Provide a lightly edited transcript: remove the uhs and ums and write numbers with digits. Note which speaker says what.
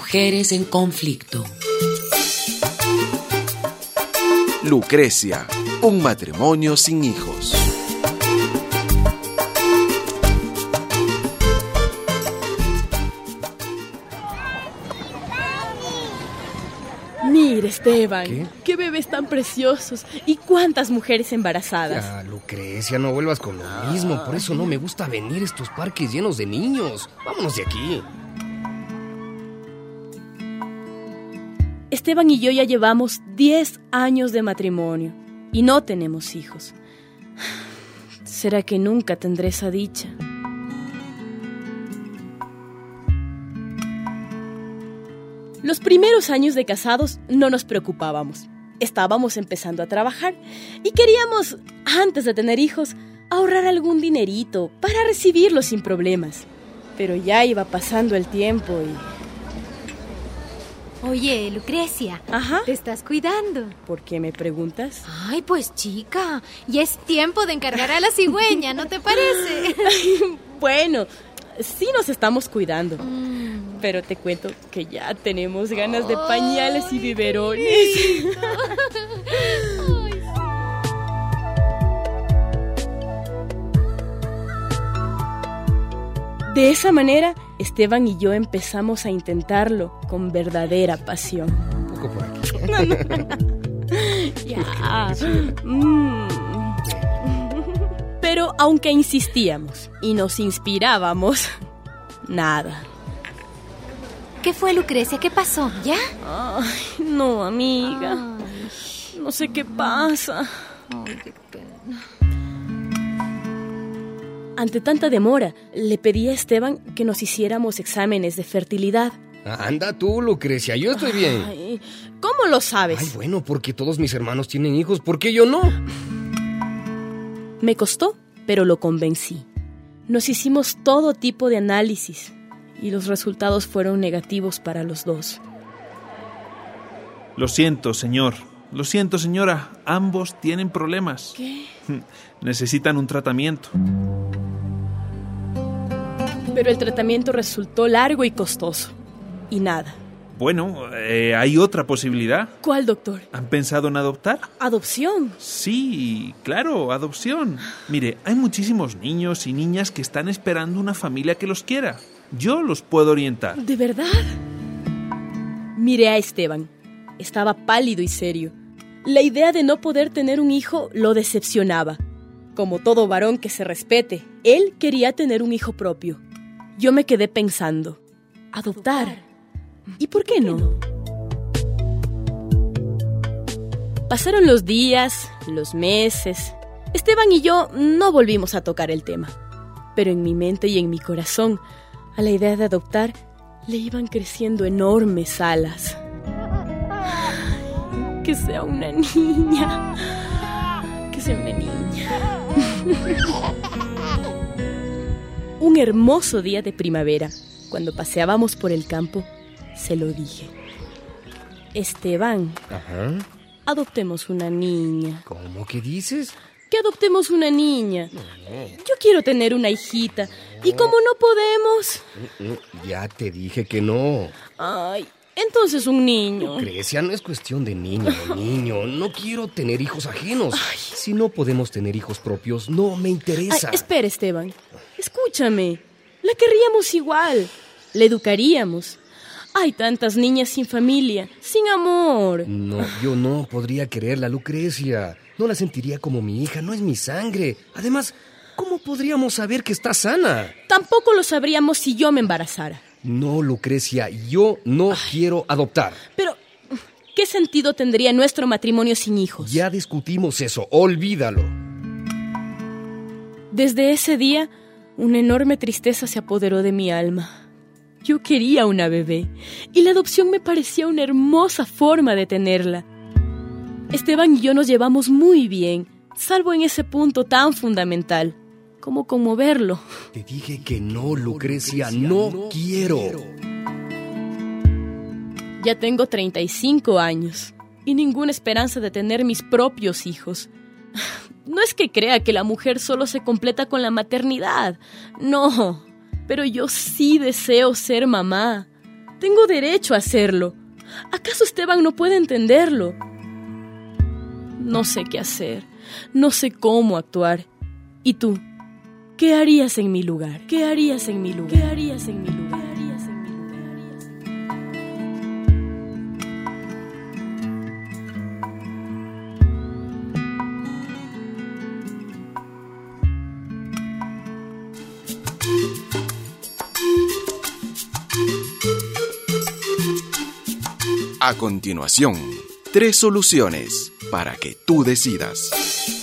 Speaker 1: Mujeres en conflicto.
Speaker 2: Lucrecia, un matrimonio sin hijos.
Speaker 3: Mira, Esteban,
Speaker 4: ¿Qué?
Speaker 3: bebés tan preciosos y cuántas mujeres embarazadas.
Speaker 4: Ya, Lucrecia, no vuelvas con lo mismo. Por eso no me gusta venir a estos parques llenos de niños. Vámonos de aquí.
Speaker 3: Esteban y yo ya llevamos 10 años de matrimonio y no tenemos hijos. ¿Será que nunca tendré esa dicha? Los primeros años de casados no nos preocupábamos. Estábamos empezando a trabajar y queríamos, antes de tener hijos, ahorrar algún dinerito para recibirlos sin problemas. Pero ya iba pasando el tiempo y...
Speaker 5: Oye, Lucrecia,
Speaker 3: Ajá.
Speaker 5: ¿te estás cuidando?
Speaker 3: ¿Por qué me preguntas?
Speaker 5: Ay, pues chica, ya es tiempo de encargar a la cigüeña, ¿no te parece?
Speaker 3: Bueno, sí nos estamos cuidando. Pero te cuento que ya tenemos ganas de pañales y biberones. De esa manera, Esteban y yo empezamos a intentarlo con verdadera pasión.
Speaker 4: Un poco por aquí.
Speaker 3: Ya. Pero aunque insistíamos y nos inspirábamos, nada.
Speaker 5: ¿Qué fue, Lucrecia? ¿Qué pasó? ¿Ya?
Speaker 3: Ay, no, amiga. No sé qué pasa.
Speaker 5: Ay, qué pena.
Speaker 3: Ante tanta demora, le pedí a Esteban que nos hiciéramos exámenes de fertilidad.
Speaker 4: Anda tú, Lucrecia, yo estoy bien.
Speaker 3: Ay, ¿cómo lo sabes?
Speaker 4: Ay, bueno, porque todos mis hermanos tienen hijos, ¿por qué yo no?
Speaker 3: Me costó, pero lo convencí. Nos hicimos todo tipo de análisis y los resultados fueron negativos para los dos.
Speaker 6: Lo siento, señor. Lo siento, señora. Ambos tienen problemas.
Speaker 3: ¿Qué?
Speaker 6: Necesitan un tratamiento.
Speaker 3: Pero el tratamiento resultó largo y costoso. Y nada.
Speaker 6: Bueno, hay otra posibilidad.
Speaker 3: ¿Cuál, doctor?
Speaker 6: ¿Han pensado en adoptar?
Speaker 3: ¿Adopción?
Speaker 6: Sí, claro, adopción. Mire, hay muchísimos niños y niñas que están esperando una familia que los quiera. Yo los puedo orientar.
Speaker 3: ¿De verdad? Miré a Esteban. Estaba pálido y serio. La idea de no poder tener un hijo lo decepcionaba. Como todo varón que se respete, él quería tener un hijo propio. Yo me quedé pensando, ¿adoptar? ¿Y por qué no? Pasaron los días, los meses. Esteban y yo no volvimos a tocar el tema. Pero en mi mente y en mi corazón, a la idea de adoptar, le iban creciendo enormes alas. Que sea una niña. Que sea una niña. Un hermoso día de primavera, cuando paseábamos por el campo, se lo dije. Esteban,
Speaker 4: Ajá.
Speaker 3: adoptemos una niña.
Speaker 4: ¿Cómo que dices?
Speaker 3: Que adoptemos una niña. Yo quiero tener una hijita. Y como no podemos...
Speaker 4: Ya te dije que no.
Speaker 3: Ay, entonces un niño.
Speaker 4: Lucrecia, no es cuestión de niño o niño. No quiero tener hijos ajenos. Si no podemos tener hijos propios, no me interesa.
Speaker 3: Ay, espera, Esteban. Escúchame. La querríamos igual. La educaríamos. Hay tantas niñas sin familia, sin amor.
Speaker 4: No, yo no podría quererla, Lucrecia. No la sentiría como mi hija, no es mi sangre. Además, ¿cómo podríamos saber que está sana?
Speaker 3: Tampoco lo sabríamos si yo me embarazara.
Speaker 4: No, Lucrecia, yo no quiero adoptar.
Speaker 3: Pero, ¿qué sentido tendría nuestro matrimonio sin hijos?
Speaker 4: Ya discutimos eso, olvídalo.
Speaker 3: Desde ese día, una enorme tristeza se apoderó de mi alma. Yo quería una bebé, y la adopción me parecía una hermosa forma de tenerla. Esteban y yo nos llevamos muy bien, salvo en ese punto tan fundamental, como conmoverlo.
Speaker 4: Te dije que no, Lucrecia, no quiero.
Speaker 3: Ya tengo 35 años y ninguna esperanza de tener mis propios hijos. No es que crea que la mujer solo se completa con la maternidad, no, pero yo sí deseo ser mamá. Tengo derecho a hacerlo. ¿Acaso Esteban no puede entenderlo? No sé qué hacer. No sé cómo actuar. ¿Y tú? ¿Qué harías en mi lugar? ¿Qué harías en mi lugar? ¿Qué harías en mi lugar? ¿Qué harías en mi
Speaker 2: A continuación, 3 soluciones para que tú decidas.